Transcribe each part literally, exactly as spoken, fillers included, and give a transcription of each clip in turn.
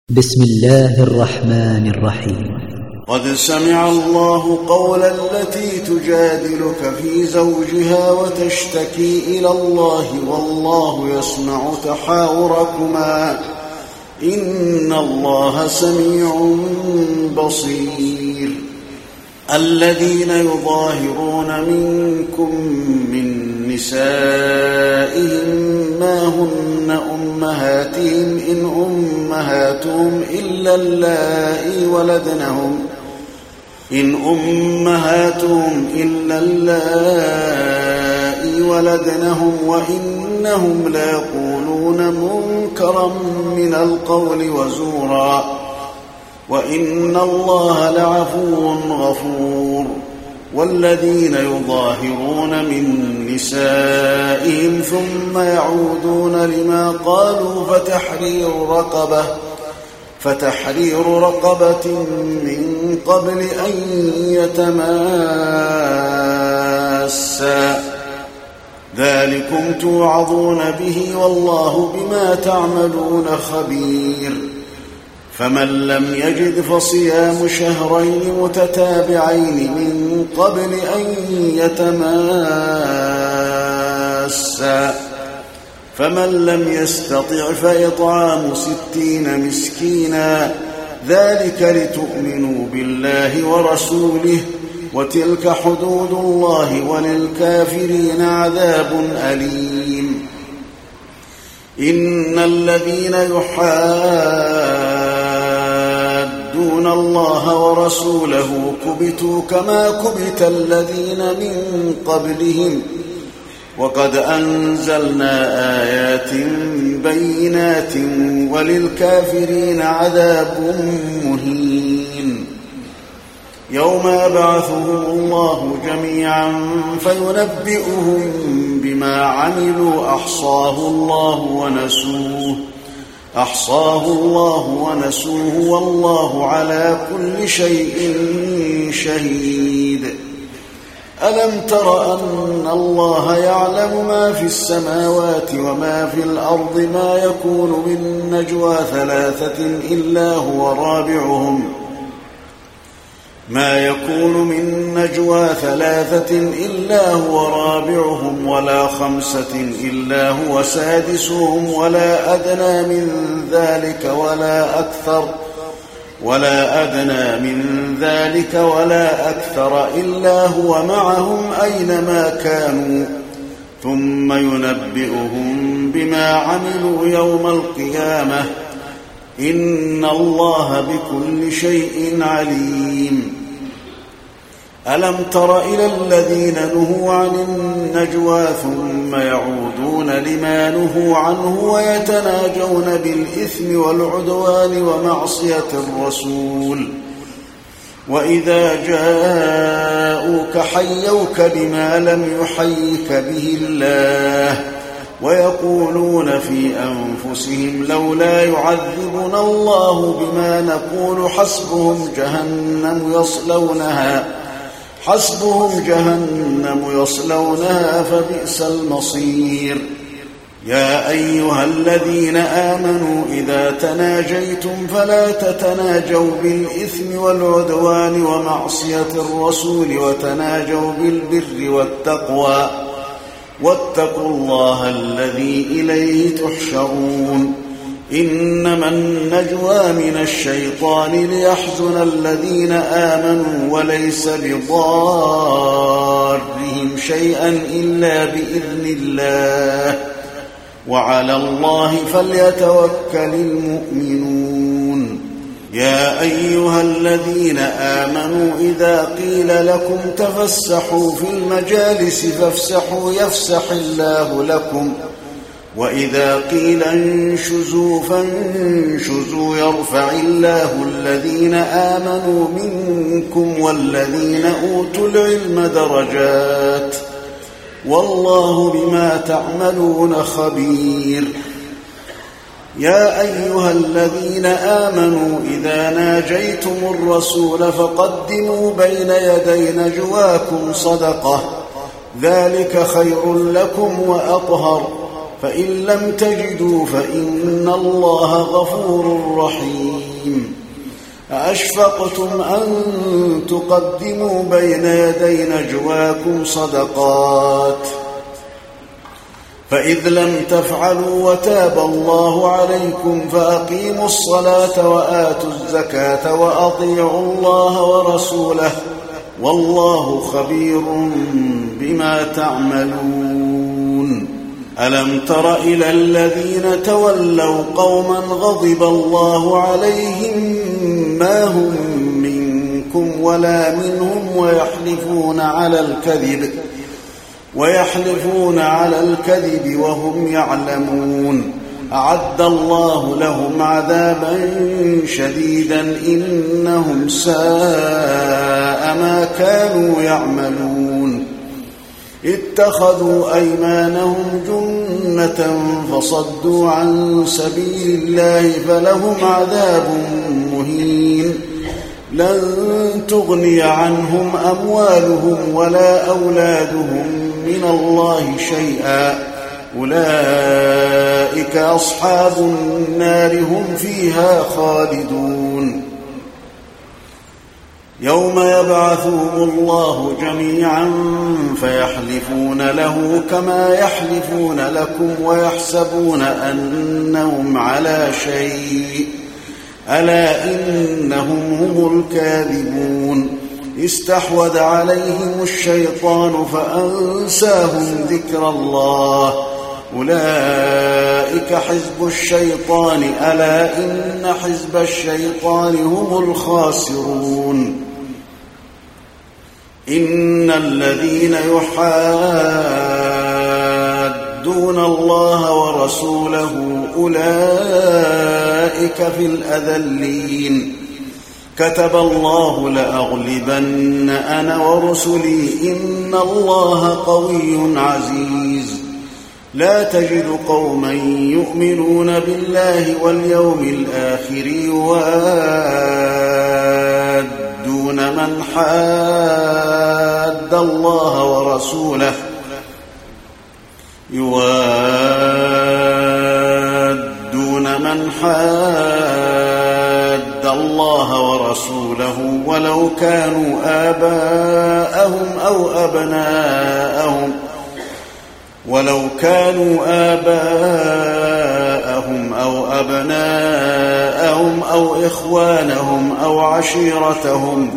بسم الله الرحمن الرحيم. قد سمع الله قول التي تجادلك في زوجها وتشتكي إلى الله والله يسمع تحاوركما إن الله سميع بصير. الذين يظاهرون منكم من نسائهم ما هن أمهاتهم إن أمهاتهم إلا اللائي ولدنهم إن أمهاتهم إلا اللائي ولدنهم وإنهم ليقولون منكرا من القول وزورا وإن الله لعفو غفور. والذين يظاهرون من نسائهم ثم يعودون لما قالوا فتحرير رقبة فتحرير رقبة من قبل أن يتماسا ذلكم توعظون به والله بما تعملون خبير. فمن لم يجد فصيام شهرين متتابعين من قبل أن يتماسا فمن لم يستطع فإطعام ستين مسكينا ذلك لتؤمنوا بالله ورسوله وتلك حدود الله وللكافرين عذاب أليم. إن الذين يحادون الله ورسوله كبتوا كما كبت الذين من قبلهم وقد أنزلنا آيات بينات وللكافرين عذاب مهين. يوم يبعثهم الله جميعا فينبئهم بما عملوا أحصاه الله ونسوه أحصاه الله ونسوه والله على كل شيء شهيد. ألم تر أن الله يعلم ما في السماوات وما في الأرض ما يكون من نجوى ثلاثة إلا هو رابعهم ما يكون من نجوى ثلاثة إلا هو رابعهم ولا خمسة إلا هو سادسهم ولا أدنى من ذلك ولا أكثر ولا أدنى من ذلك ولا أكثر إلا هو معهم أينما كانوا ثم ينبئهم بما عملوا يوم القيامة إن الله بكل شيء عليم. ألم تر إلى الذين نهوا عن النجوى ثم يعودون لما نهوا عنه ويتناجون بالإثم والعدوان ومعصية الرسول وإذا جاءوك حيوك بما لم يحيك به الله ويقولون في أنفسهم لولا يعذبنا الله بما نقول حسبهم جهنم يصلونها حسبهم جهنم يصلونها فبئس المصير. يا أيها الذين آمنوا إذا تناجيتم فلا تتناجوا بالإثم والعدوان ومعصية الرسول وتناجوا بالبر والتقوى واتقوا الله الذي إليه تحشرون. إنما النجوى من الشيطان ليحزن الذين آمنوا وليس بضارهم شيئا إلا بإذن الله وعلى الله فليتوكل المؤمنون. يا أيها الذين آمنوا إذا قيل لكم تفسحوا في المجالس فافسحوا يفسح الله لكم وإذا قيل انشزوا فانشزوا يرفع الله الذين آمنوا منكم والذين أوتوا العلم درجات والله بما تعملون خبير. يا أيها الذين آمنوا إذا ناجيتم الرسول فقدموا بين يدي نجواكم صدقة ذلك خير لكم وأطهر فإن لم تجدوا فإن الله غفور رحيم. أأشفقتم أن تقدموا بين يدي نجواكم صدقات فإذ لم تفعلوا وتاب الله عليكم فأقيموا الصلاة وآتوا الزكاة وأطيعوا الله ورسوله والله خبير بما تعملون. ألم تر إلى الذين تولوا قوما غضب الله عليهم ما هم منكم ولا منهم ويحلفون على الكذب ويحلفون على الكذب وهم يعلمون. أعد الله لهم عذابا شديدا إنهم ساء ما كانوا يعملون. اتخذوا أيمانهم جنة فصدوا عن سبيل الله فلهم عذاب مهين. لن تغني عنهم أموالهم ولا أولادهم من الله شيئا أولئك أصحاب النار هم فيها خالدون. يوم يبعثهم الله جميعا فيحلفون له كما يحلفون لكم ويحسبون أنهم على شيء ألا إنهم هم الكاذبون. استحوذ عليهم الشيطان فأنساهم ذكر الله أولئك حزب الشيطان ألا إن حزب الشيطان هم الخاسرون. إن الذين يحادون الله ورسوله أولئك في الأذلين. كتب الله لأغلبن أنا ورسلي إن الله قوي عزيز. لا تجد قوما يؤمنون بالله واليوم الآخر يوادون من حاد الله ورسوله يوادون من حاد الله ورسوله ولو كانوا آباءهم أو أبناءهم ولو كانوا آباءهم أو أبناءهم أو إخوانهم أو عشيرتهم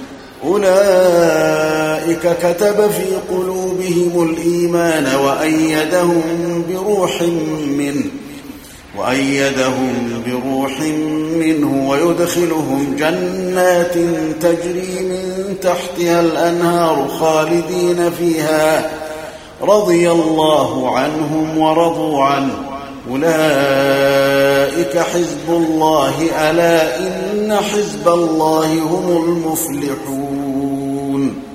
أولئك كتب في قلوبهم الإيمان وأيدهم بروح منه وأيدهم بروح منه ويدخلهم جنات تجري من تحتها الأنهار خالدين فيها رضي الله عنهم ورضوا عنه أولئك حزب الله ألا إن حزب الله هم المفلحون.